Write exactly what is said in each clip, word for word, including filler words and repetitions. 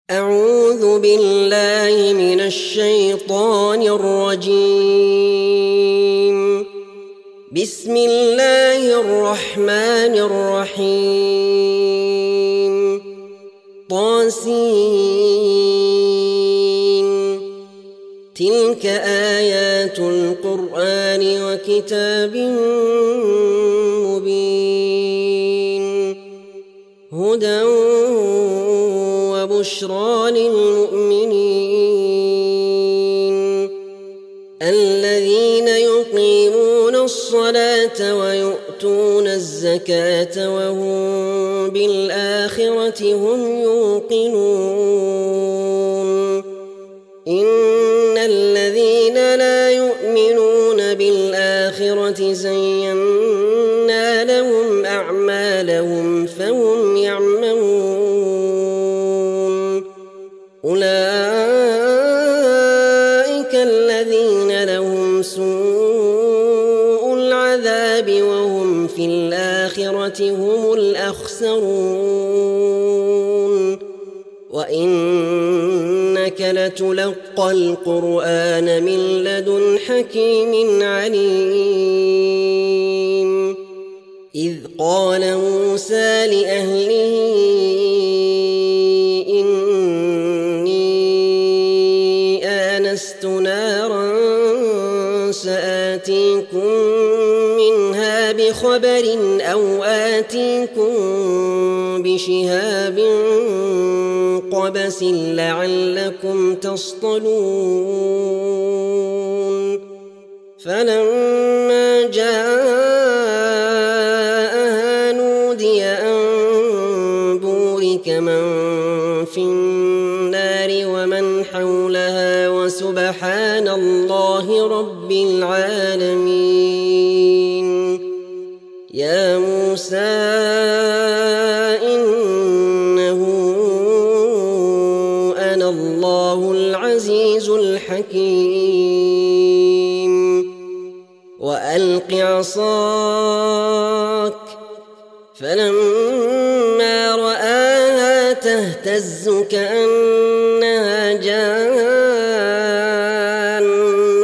أعوذ بالله من الشيطان الرجيم. بسم الله الرحمن الرحيم. طاسين. تلك آيات القرآن وكتاب مبين. هدى وبشرى للمؤمنين الذين يقيمون الصلاة ويؤتون الزكاة وهم بالآخرة هم يوقنون. إن الذين لا يؤمنون بالآخرة زينا لهم أعمالهم فهم يعملون. أولئك الذين لهم سوء العذاب وهم في الآخرة هم الأخسرون. وإنك لتلقى القرآن من لدن حكيم عليم. إذ قال موسى لأهله آنست نارا سآتيكم منها بخبر أو آتيكم بشهاب قبس لعلكم تصطلون. فلما جاءها نودي أن بورك من في النار ومن حولها وسبحان الله رب العالمين. يا موسى إنه أنا الله العزيز الحكيم. وألق عصاك فلما رآها تهتز كأنها جان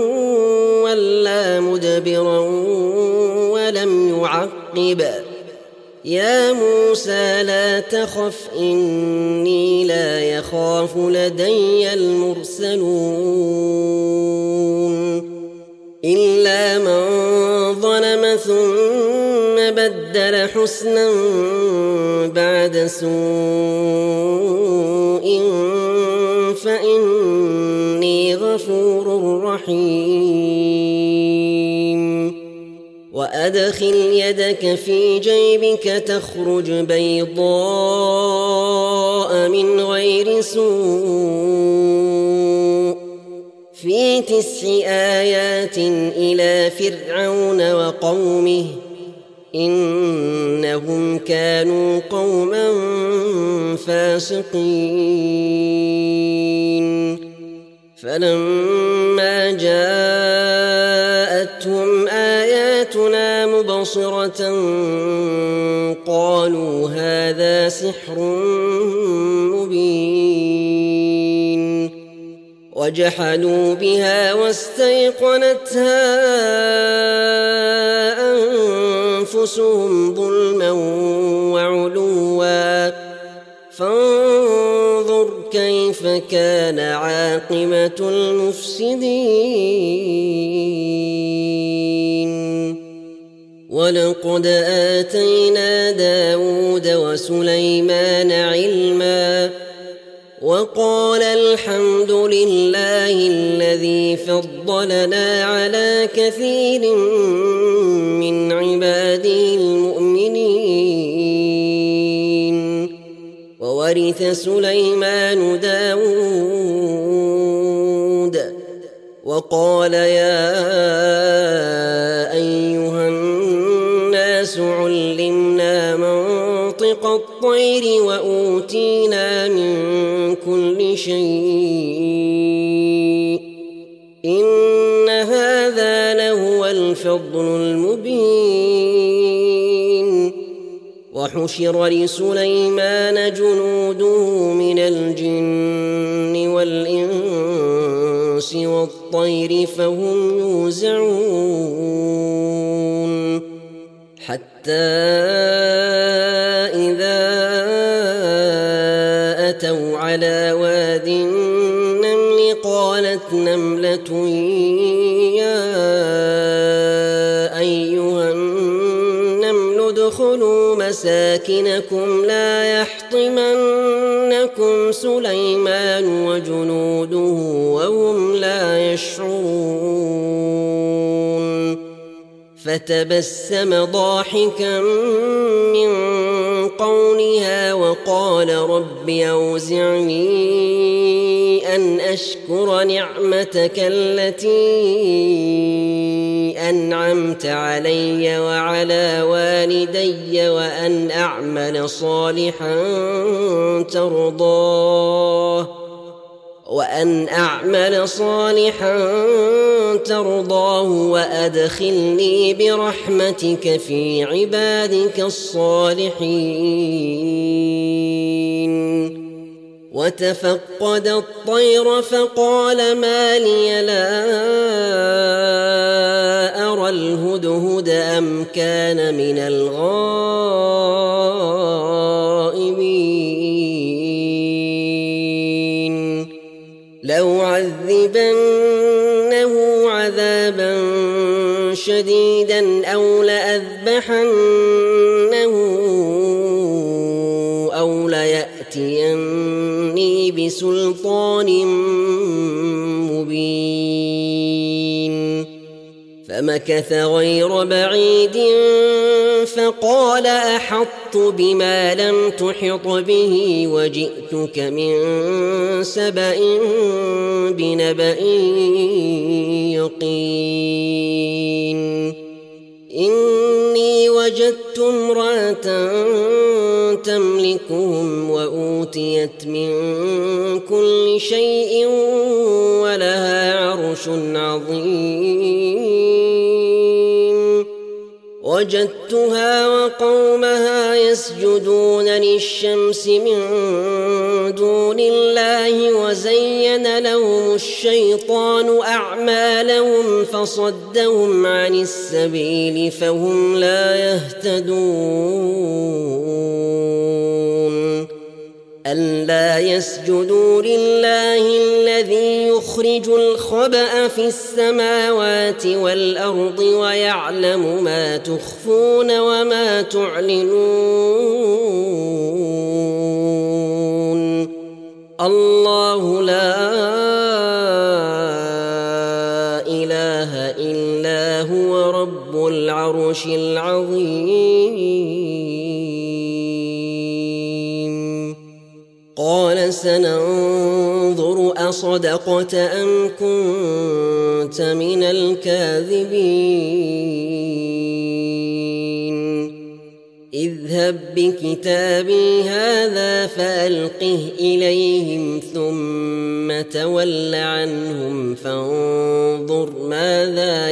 ولا مدبرا ولم يعقب. يا موسى لا تخف إني لا يخاف لدي المرسلون. إلا من ظلم ثم بدل حسنا بعد سوء فإني غفور رحيم. وأدخل يدك في جيبك تخرج بيضاء من غير سوء في تسع آيات إلى فرعون وقومه إنهم كانوا قوما فاسقين. فلما جاءتهم آياتنا مبصرة قالوا هذا سحر مبين. وجحدوا بها واستيقنتها أنفسهم ظلما وعلوا فانظر كيف كان عاقبة المفسدين. ولقد آتينا داود وسليمان علما وقال الحمد لله الذي فضلنا على كثير من عباده المؤمنين. وورث سليمان داود وقال يا أيها الناس علمنا منطق الطير وأوتينا من كل شيء إن هذا لهو الفضل المبين. وحشر لسليمان جنوده من الجن والإنس والطير فهم يوزعون حتى إذا أتوا على واد النمل قالت نملة يا أيها النمل ادخلوا مساكنكم لا يحطمنكم سليمان وجنوده وهم لا يشعرون فتبسم ضاحكا من قولها وقال رب أوزعني أن أشكر نعمتك التي أنعمت علي وعلى والدي وأن أعمل صالحا ترضاه وأن أعمل صالحا ترضاه وأدخلني برحمتك في عبادك الصالحين وتفقد الطير فقال ما لي لا أرى الهدهد أم كان من الغائبين لو عذبنه عذابا شديدا أو لأذبحنه أو ليأتيني بسلطان مبين فمكث غير بعيد فقال أحطت بما لم تحط به وجئتك من سبأ بنبأ يقين إني وجدت امرأة تملكهم وأوتيت من كل شيء ولها عرش عظيم وجدتها وقومها يسجدون للشمس من دون الله وزين لهم الشيطان أعمالهم فصدهم عن السبيل فهم لا يهتدون ألا يسجدوا لله الذي يخرج الخبأ في السماوات والأرض ويعلم ما تخفون وما تعلنون الله لا إله إلا هو رب العرش العظيم قال سننظر أصدقت أم كنت من الكاذبين اذهب بكتابي هذا فألقه إليهم ثم تول عنهم فانظر ماذا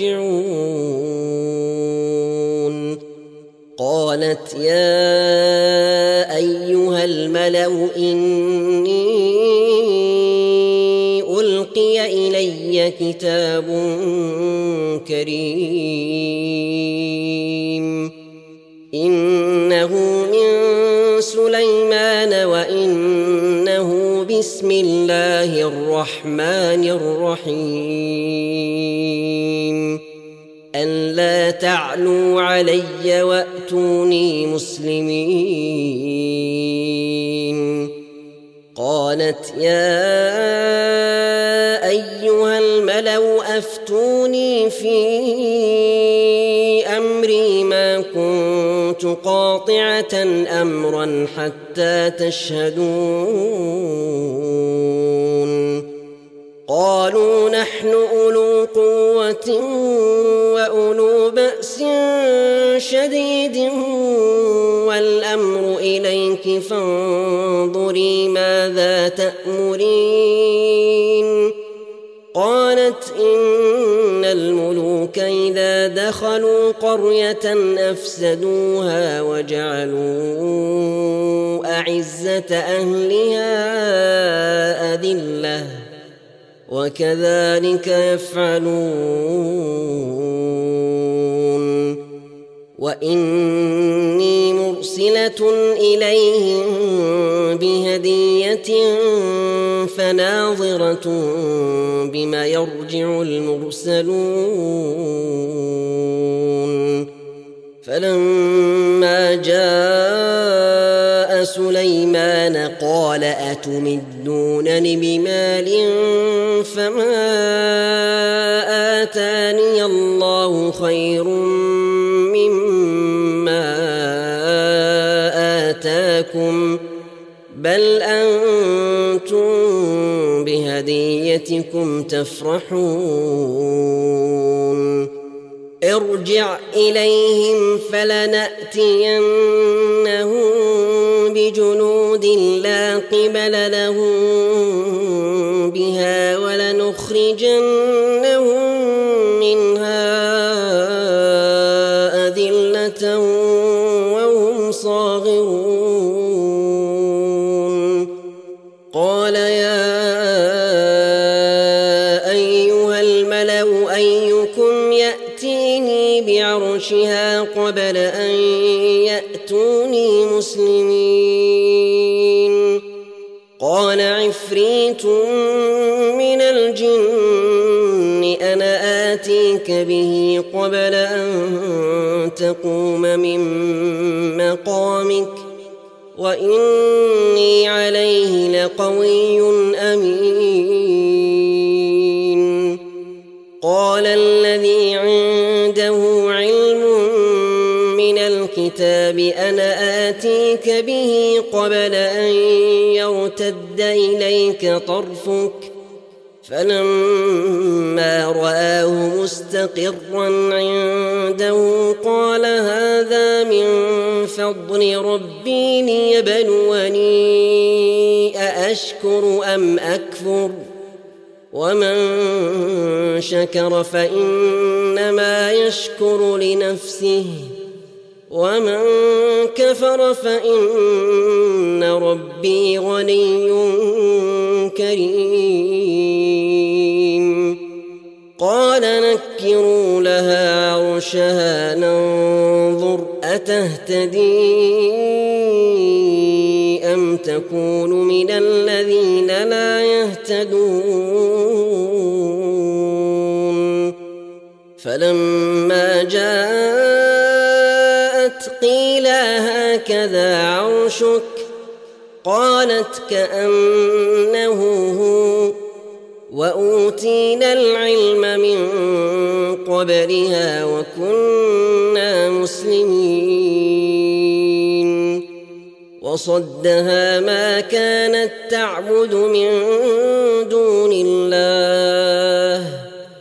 يرجعون قالت يا أيها الملأ إني ألقي إلي كتاب كريم إنه من سليمان وإنه بسم الله الرحمن الرحيم ألا تعلوا علي وأتوني مسلمين قالت يا أيها الملأ أفتوني في أمري ما كنت قاطعة أمرا حتى تشهدون قالوا نحن أولو قوة وأولو بأس شديد والأمر إليك فانظري ماذا تأمرين قالت إن الملوك إذا دخلوا قرية أفسدوها وجعلوا أعزة أهلها أذلة وكذلك يفعلون وإني مرسلة إليهم بهدية فناظرة بما يرجع المرسلون فلما جاء سليمان قال أتمدونني بمال فما آتاني الله خير مما آتاكم بل أنتم بهديتكم تفرحون ارجع إليهم فلنأتينهم بجنود لا قبل لهم بها ولنخرجنهم منها أذلة وهم صاغرون قال يا أيها الملأ أيكم يأتيني بعرشها قبل أن يأتوني مسلمين قال عفريت من الجن أنا آتيك به قبل أن تقوم من مقامك وإني عليه لقوي أمين قال الذي عنده علم من الكتاب أنا آتيك به قبل أن يرتد إليك طرفك فلما رآه مستقرا عنده قال هذا من فضل ربي ليبلوني أأشكر أم أكفر ومن شكر فإنما يشكر لنفسه ومن كفر فإن ربي غني كريم قال نكروا لها عرشها ننظر أتهتدي أم تكون من الذين لا يهتدون فلما جاءت قيل هكذا عرشك قالت كأنه هو وأوتينا العلم من قبلها وكنا مسلمين وصدها ما كانت تعبد من دون الله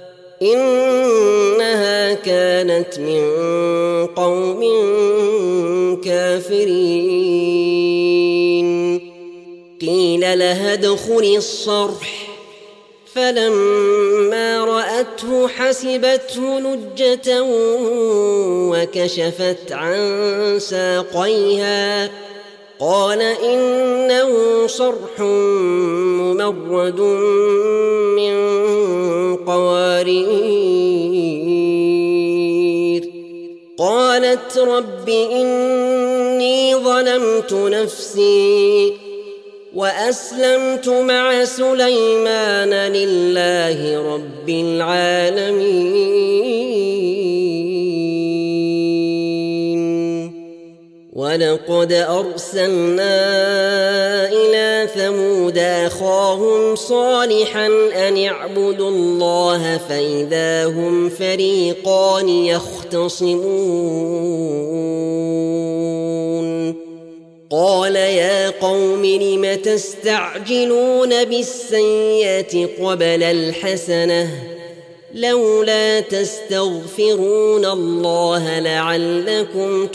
إنها كانت من قوم كافرين قيل لها ادخلي الصرح فلما رأته حسبته لجة وكشفت عن ساقيها قال إنه صرح ممرد من قوارير قالت رب إني ظلمت نفسي وأسلمت مع سليمان لله رب العالمين ولقد أرسلنا إلى ثمود أخاهم صالحا أن اعبدوا الله فإذا هم فريقان يختصمون قال يا قوم لم تستعجلون بالسيئة قبل الحسنة لولا تستغفرون الله لعلكم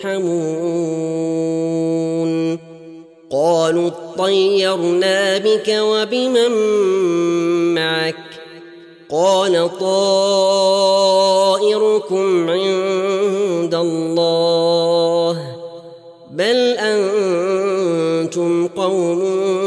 ترحمون قالوا اطيرنا بك وبمن معك قال طائركم عند الله بل أنتم قوم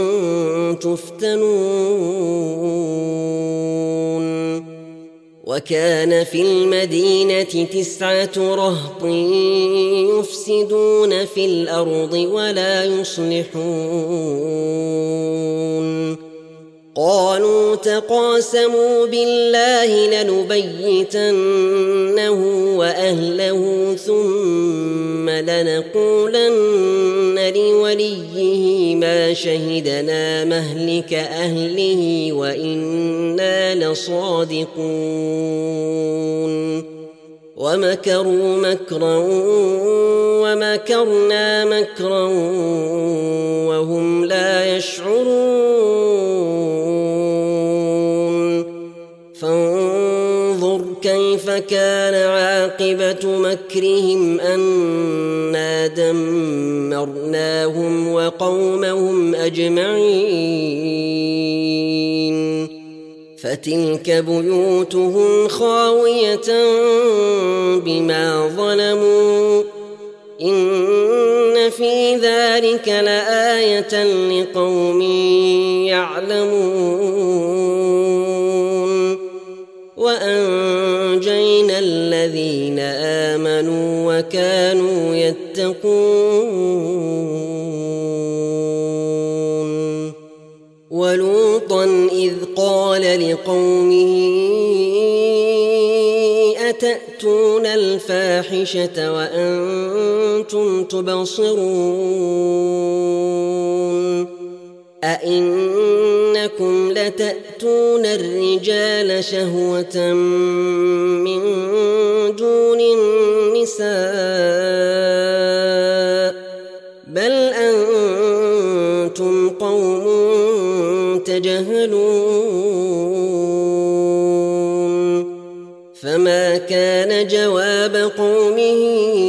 تفتنون وكان في المدينة تسعة رهط يفسدون في الأرض ولا يصلحون قالوا تقاسموا بالله لنبيتنه وأهله ثم لنقولن لوليه ما شهدنا مهلك أهله وإنا لصادقون ومكروا مكرا ومكرنا مكرا وهم لا يشعرون فانظر كيف كان عاقبة مكرهم أنا دمرناهم وقومهم أجمعين فتلك بيوتهم خاوية بما ظلموا إن في ذلك لآية لقوم يعلمون وأنجينا الذين آمنوا وكانوا يتقون ولوطا إذ قال لقومه أتأتون الفاحشة وأنتم تبصرون أئنكم لتأتون الرجال شهوة من دون النساء بل أنتم قوم تجهلون فما كان جواب قومه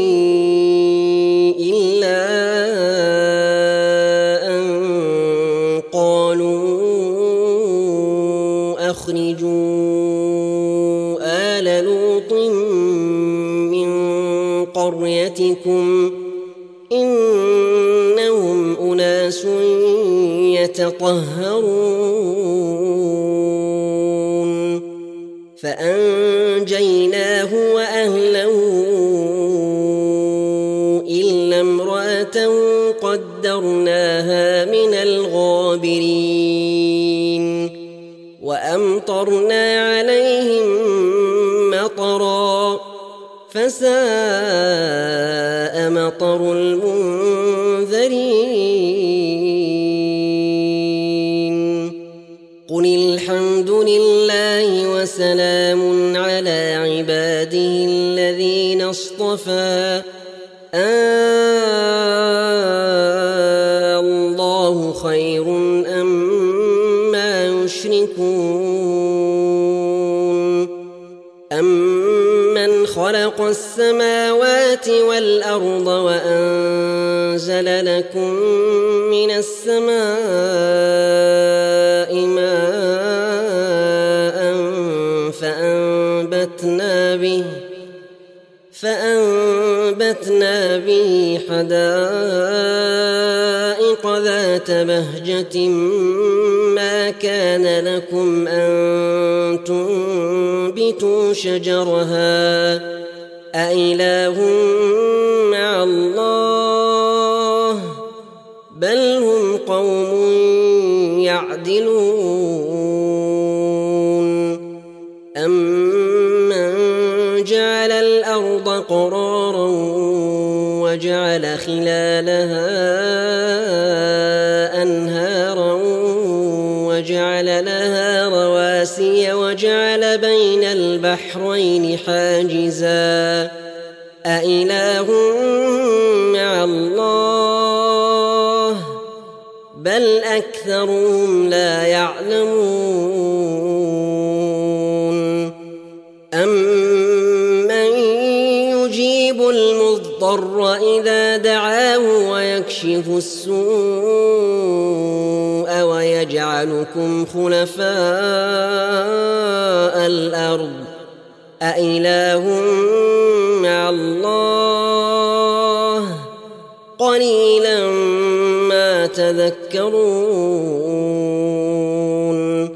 إلا أن قالوا أخرجوا آل لوط من قريتكم إنهم أناس يتطهرون فأنجيناه وأهله إلا امرأته قدرناها من الغابرين وأمطرنا عليهم مطرا فساء مطر المنذرين قل الحمد لله وسلام على عباده الذين اصطفى الله خير أما يشركون أمن خلق السماوات والأرض وأنزل لكم من السماء ماء فأنبتنا به فأنبتنا به حدائق ذات بهجة ما كان لكم أن تنبتوا شجرها أإله مع الله بل هم قوم يعدلون أمن جعل الأرض قرارا وجعل خلالها أنهارا وجعل لها رواسي وجعل بين البحرين حاجزا أإله مع الله بل أكثرهم لا يعلمون أمن يجيب المضطر إذا دعاه ويكشف السوء ويكشف ويجعلكم خلفاء الأرض أإله مع الله قليلا ما تذكرون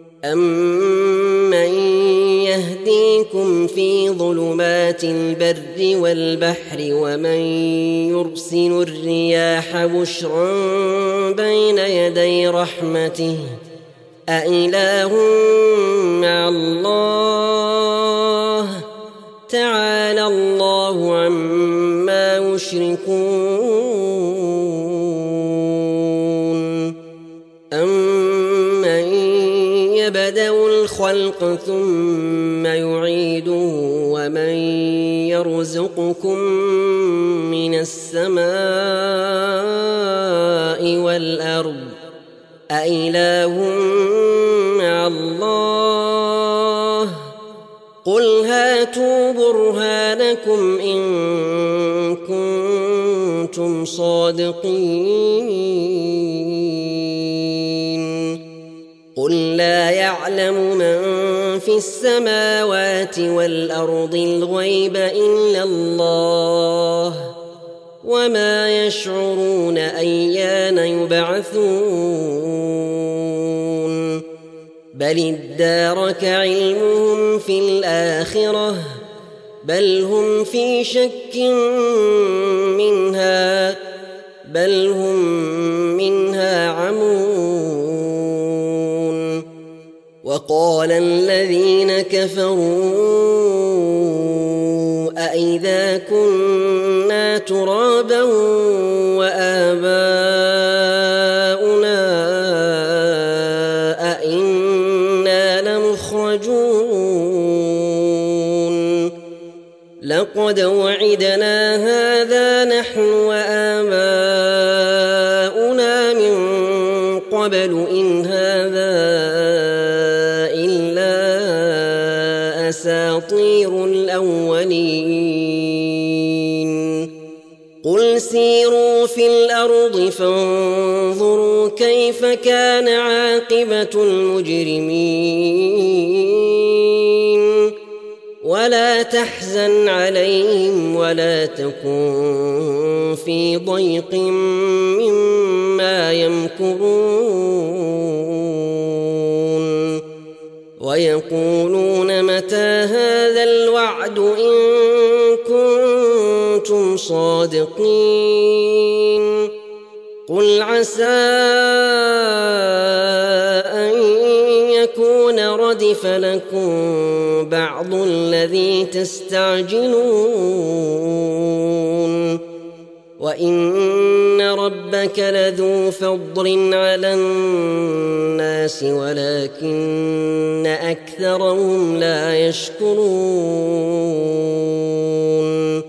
أمن يهديكم في ظلمات البر والبحر ومن يرسل الرياح بشرا بين يدي رحمته أإله مع الله تعالى الله عما يشركون أمن يبدأ الخلق ثم يعيده ومن يرزقكم من السماء والأرض أإله مع الله قل هاتوا برهانكم إن كنتم صادقين قل لا يعلم من في السماوات والأرض الغيب إلا الله وما يشعرون أيان يبعثون بل ادارك علمهم في الآخرة بل هم في شك منها بل هم منها عمون وقال الذين كفروا أإذا كنا ترابا وآباؤنا أإنا لمخرجون لقد وعدنا هذا نحن وآباؤنا من قبل إن هذا إلا أساطير الأولين قل سيروا في الأرض فانظروا كيف كان عاقبة المجرمين ولا تحزن عليهم ولا تكن في ضيق مما يمكرون ويقولون متى هذا الوعد إن كنتم صادقين قل عسى أن يكون ردف لكم بعض الذي تستعجلون وإن ربك لذو فضل على الناس ولكن أكثرهم لا يشكرون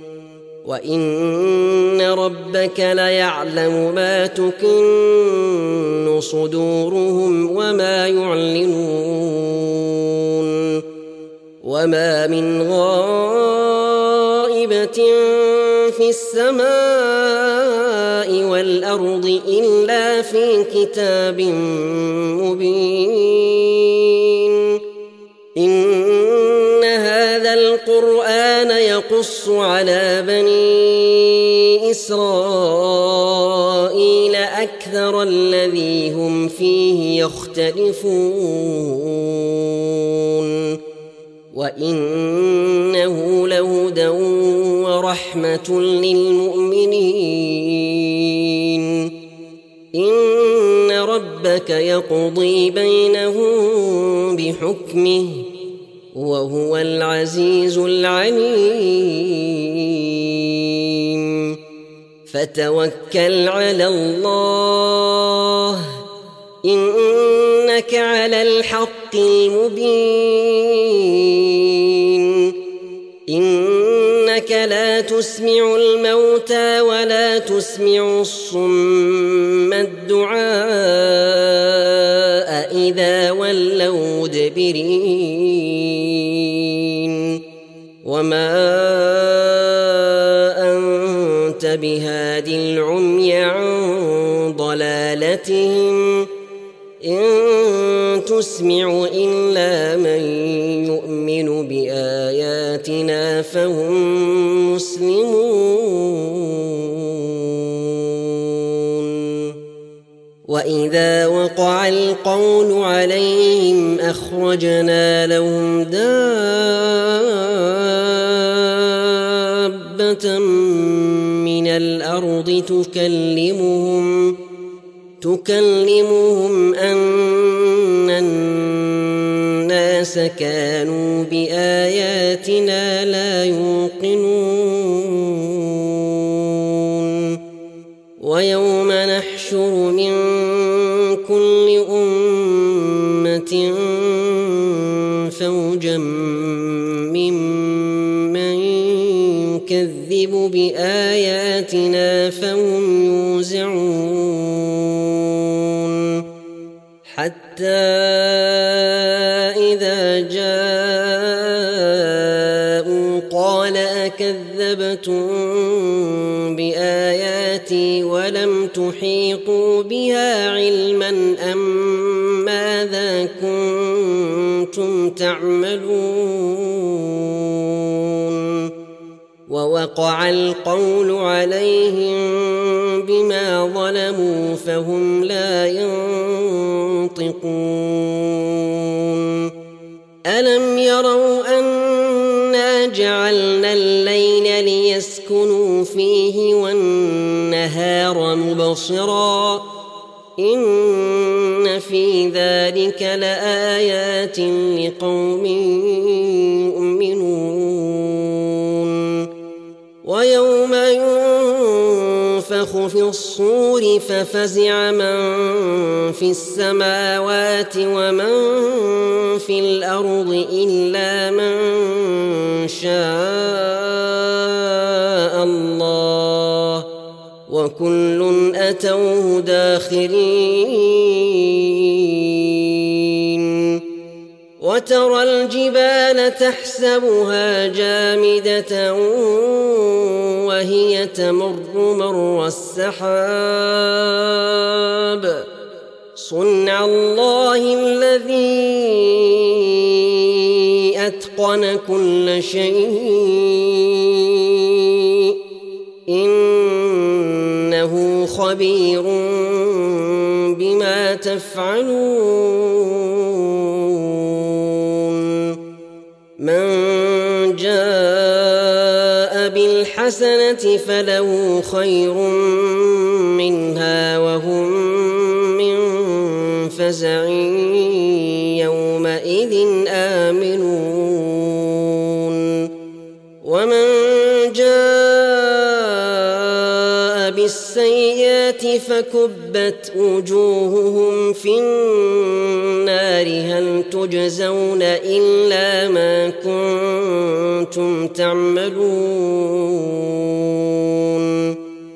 وإن ربك ليعلم ما تكن صدورهم وما يعلنون وما من غائبة في السماء والأرض إلا في كتاب مبين إن هذا القرآن يقص على بني إسرائيل أكثر الذي هم فيه يختلفون وإنه لهدى ورحمة للمؤمنين إن ربك يقضي بينهم بحكمه وهو العزيز العليم فتوكل على الله إنك على الحق المبين إنك لا تسمع الموتى ولا تسمع الصم الدعاء إذا ولوا مدبرين وما أنت أنت، بهاد العمي عن ضلالتهم، إن تسمع إلا من يتبع هواهم، وما إن تسمع إلا من يؤمن بآياتنا فهم مسلمون وإذا وقع القول عليهم أخرجنا لهم دابة من الأرض تكلمهم تكلمهم أن الناس كانوا بآياتنا لا يوقنون ويوم نحشر من كل أمة فوجا ممن يكذب بآياتنا فهم يوزعون حتى إذا جاءوا قال أكذبتم بآياتي ولم تحيطوا بها علما أم ماذا كنتم تعملون ووقع القول عليهم بما ظلموا فهم لا ينطقون ألم يروا أنا جعلنا الليل ليسكنوا فيه والنهار مبصرا إن في ذلك لآيات لقوم يؤمنون ويوم ينفخ في الصور ففزع من في السماوات ومن في الأرض إلا من شاء الله وكل أتوه داخرين وترى الجبال تحسبها جامدة وهي تمر مر السحاب صنع الله الذي أتقن كل شيء إنه خبير بما تفعلون من جاء بالحسنة فله خير منها وهم من فزع يومئذ آمنون ومن جاء بالسيئات فكبت وجوههم في النار هل تجزون إلا ما كنتم تعملون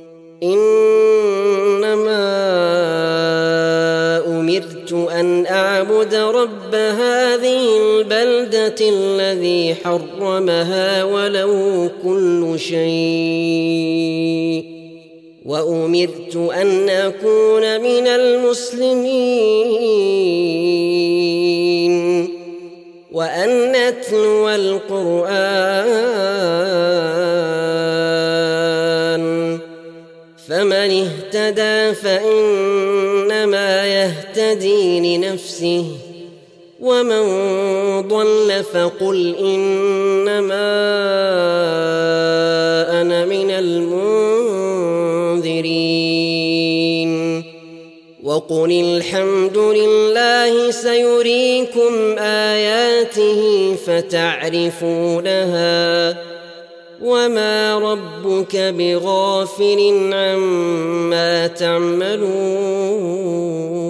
إنما أمرت أن أعبد رب هذه البلدة الذي حرمها وله كل شيء وأمرت أن أكون من المسلمين وأن أتلو القرآن فمن اهتدى فإنما يهتدي لنفسه ومن ضل فقل إنما أنا من المنذرين وقل الحمد لله سيريكم آياته فتعرفونها وما ربك بغافل عما تعملون